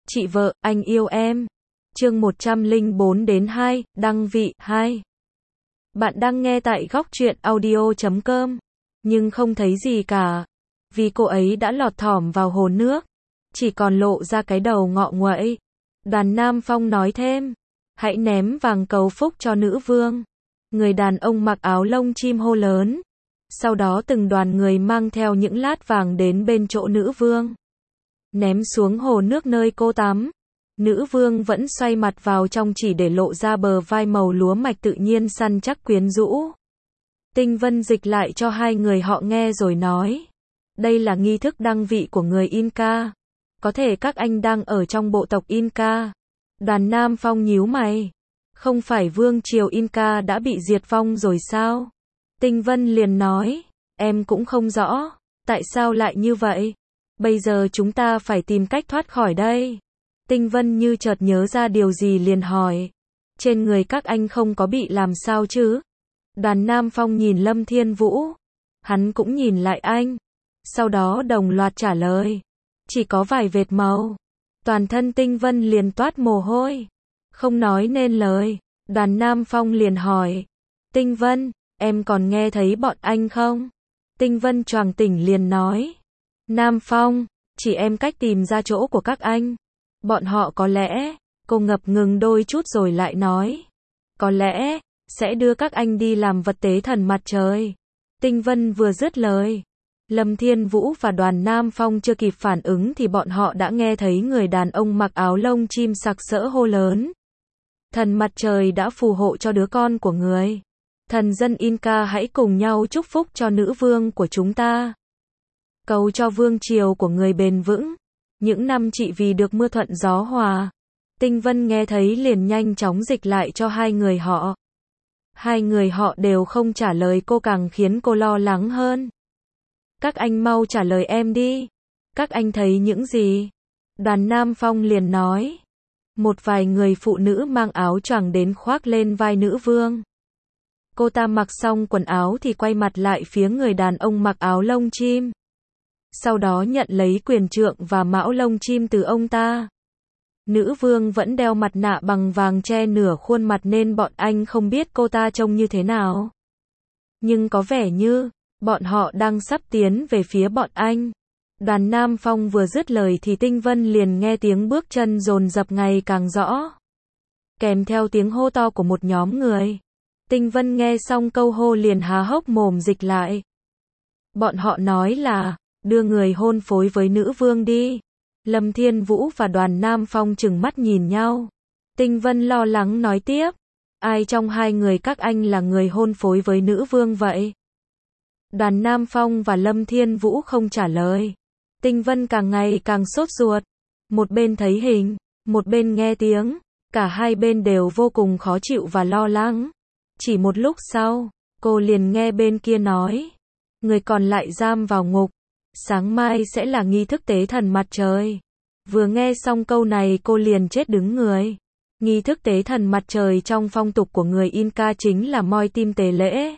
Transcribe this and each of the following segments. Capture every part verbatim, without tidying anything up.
Chị vợ, anh yêu em. Chương một trăm lẻ bốn đến hai, đăng vị hai. Bạn đang nghe tại góc truyện audio chấm com, nhưng không thấy gì cả, vì cô ấy đã lọt thỏm vào hồ nước, chỉ còn lộ ra cái đầu ngọ nguậy. Đoàn Nam Phong nói thêm, hãy ném vàng cầu phúc cho nữ vương. Người đàn ông mặc áo lông chim hô lớn. Sau đó từng đoàn người mang theo những lát vàng đến bên chỗ nữ vương, ném xuống hồ nước nơi cô tắm. Nữ vương vẫn xoay mặt vào trong chỉ để lộ ra bờ vai màu lúa mạch tự nhiên săn chắc quyến rũ. Tinh Vân dịch lại cho hai người họ nghe rồi nói, đây là nghi thức đăng vị của người Inca. Có thể các anh đang ở trong bộ tộc Inca. Đoàn Nam Phong nhíu mày. Không phải vương triều Inca đã bị diệt vong rồi sao? Tinh Vân liền nói, em cũng không rõ, tại sao lại như vậy? Bây giờ chúng ta phải tìm cách thoát khỏi đây. Tinh Vân như chợt nhớ ra điều gì liền hỏi, trên người các anh không có bị làm sao chứ? Đoàn Nam Phong nhìn Lâm Thiên Vũ, hắn cũng nhìn lại anh, sau đó đồng loạt trả lời, chỉ có vài vệt màu. Toàn thân Tinh Vân liền toát mồ hôi, không nói nên lời. Đoàn Nam Phong liền hỏi, Tinh Vân, em còn nghe thấy bọn anh không? Tinh Vân choàng tỉnh liền nói, Nam Phong, chỉ em cách tìm ra chỗ của các anh. Bọn họ có lẽ, cô ngập ngừng đôi chút rồi lại nói, có lẽ, sẽ đưa các anh đi làm vật tế thần mặt trời. Tinh Vân vừa dứt lời, Lâm Thiên Vũ và Đoàn Nam Phong chưa kịp phản ứng thì bọn họ đã nghe thấy người đàn ông mặc áo lông chim sặc sỡ hô lớn. Thần mặt trời đã phù hộ cho đứa con của người. Thần dân Inca hãy cùng nhau chúc phúc cho nữ vương của chúng ta. Cầu cho vương triều của người bền vững. Những năm chị vì được mưa thuận gió hòa. Tinh Vân nghe thấy liền nhanh chóng dịch lại cho hai người họ. Hai người họ đều không trả lời cô càng khiến cô lo lắng hơn. Các anh mau trả lời em đi. Các anh thấy những gì? Đoàn Nam Phong liền nói. Một vài người phụ nữ mang áo choàng đến khoác lên vai nữ vương. Cô ta mặc xong quần áo thì quay mặt lại phía người đàn ông mặc áo lông chim. Sau đó nhận lấy quyền trượng và mão lông chim từ ông ta. Nữ vương vẫn đeo mặt nạ bằng vàng che nửa khuôn mặt nên bọn anh không biết cô ta trông như thế nào. Nhưng có vẻ như, bọn họ đang sắp tiến về phía bọn anh. Đoàn Nam Phong vừa dứt lời thì Tinh Vân liền nghe tiếng bước chân dồn dập ngày càng rõ. Kèm theo tiếng hô to của một nhóm người. Tinh Vân nghe xong câu hô liền há hốc mồm dịch lại. Bọn họ nói là, đưa người hôn phối với nữ vương đi. Lâm Thiên Vũ và Đoàn Nam Phong trừng mắt nhìn nhau. Tinh Vân lo lắng nói tiếp, ai trong hai người các anh là người hôn phối với nữ vương vậy? Đoàn Nam Phong và Lâm Thiên Vũ không trả lời. Tinh Vân càng ngày càng sốt ruột. Một bên thấy hình, một bên nghe tiếng. Cả hai bên đều vô cùng khó chịu và lo lắng. Chỉ một lúc sau, cô liền nghe bên kia nói, người còn lại giam vào ngục. Sáng mai sẽ là nghi thức tế thần mặt trời. Vừa nghe xong câu này cô liền chết đứng người. Nghi thức tế thần mặt trời trong phong tục của người Inca chính là moi tim tế lễ.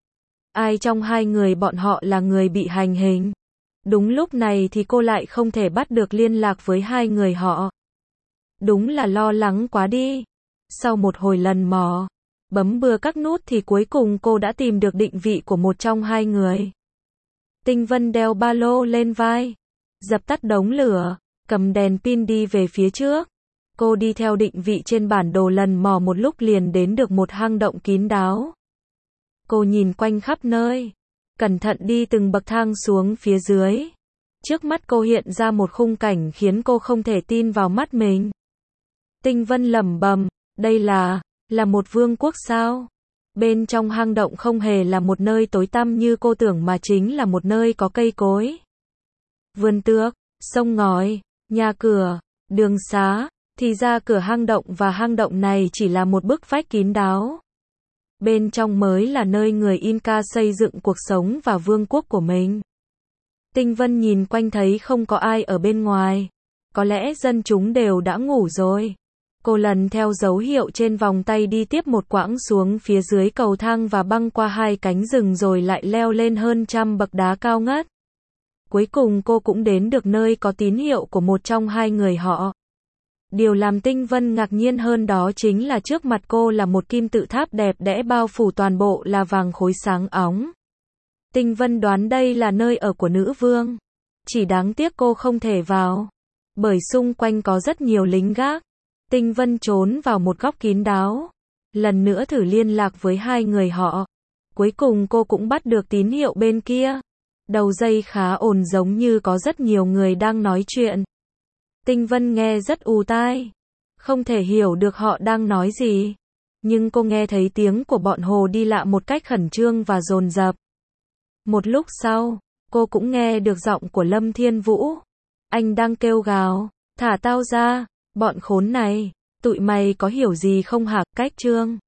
Ai trong hai người bọn họ là người bị hành hình? Đúng lúc này thì cô lại không thể bắt được liên lạc với hai người họ. Đúng là lo lắng quá đi. Sau một hồi lần mò, bấm bừa các nút thì cuối cùng cô đã tìm được định vị của một trong hai người. Tinh Vân đeo ba lô lên vai, dập tắt đống lửa, cầm đèn pin đi về phía trước. Cô đi theo định vị trên bản đồ lần mò một lúc liền đến được một hang động kín đáo. Cô nhìn quanh khắp nơi, cẩn thận đi từng bậc thang xuống phía dưới. Trước mắt cô hiện ra một khung cảnh khiến cô không thể tin vào mắt mình. Tinh Vân lẩm bẩm, đây là, là một vương quốc sao? Bên trong hang động không hề là một nơi tối tăm như cô tưởng mà chính là một nơi có cây cối, vườn tược, sông ngòi, nhà cửa, đường xá. Thì ra cửa hang động và hang động này chỉ là một bức vách kín đáo. Bên trong mới là nơi người Inca xây dựng cuộc sống và vương quốc của mình. Tinh Vân nhìn quanh thấy không có ai ở bên ngoài. Có lẽ dân chúng đều đã ngủ rồi. Cô lần theo dấu hiệu trên vòng tay đi tiếp một quãng xuống phía dưới cầu thang và băng qua hai cánh rừng rồi lại leo lên hơn trăm bậc đá cao ngất. Cuối cùng cô cũng đến được nơi có tín hiệu của một trong hai người họ. Điều làm Tinh Vân ngạc nhiên hơn đó chính là trước mặt cô là một kim tự tháp đẹp đẽ bao phủ toàn bộ là vàng khối sáng óng. Tinh Vân đoán đây là nơi ở của nữ vương. Chỉ đáng tiếc cô không thể vào, bởi xung quanh có rất nhiều lính gác. Tinh Vân trốn vào một góc kín đáo, lần nữa thử liên lạc với hai người họ. Cuối cùng cô cũng bắt được tín hiệu bên kia. Đầu dây khá ồn giống như có rất nhiều người đang nói chuyện. Tinh Vân nghe rất ù tai, không thể hiểu được họ đang nói gì. Nhưng cô nghe thấy tiếng của bọn Hồ đi lạ một cách khẩn trương và dồn dập. Một lúc sau, cô cũng nghe được giọng của Lâm Thiên Vũ. Anh đang kêu gào, thả tao ra, bọn khốn này, tụi mày có hiểu gì không hả? Cách chương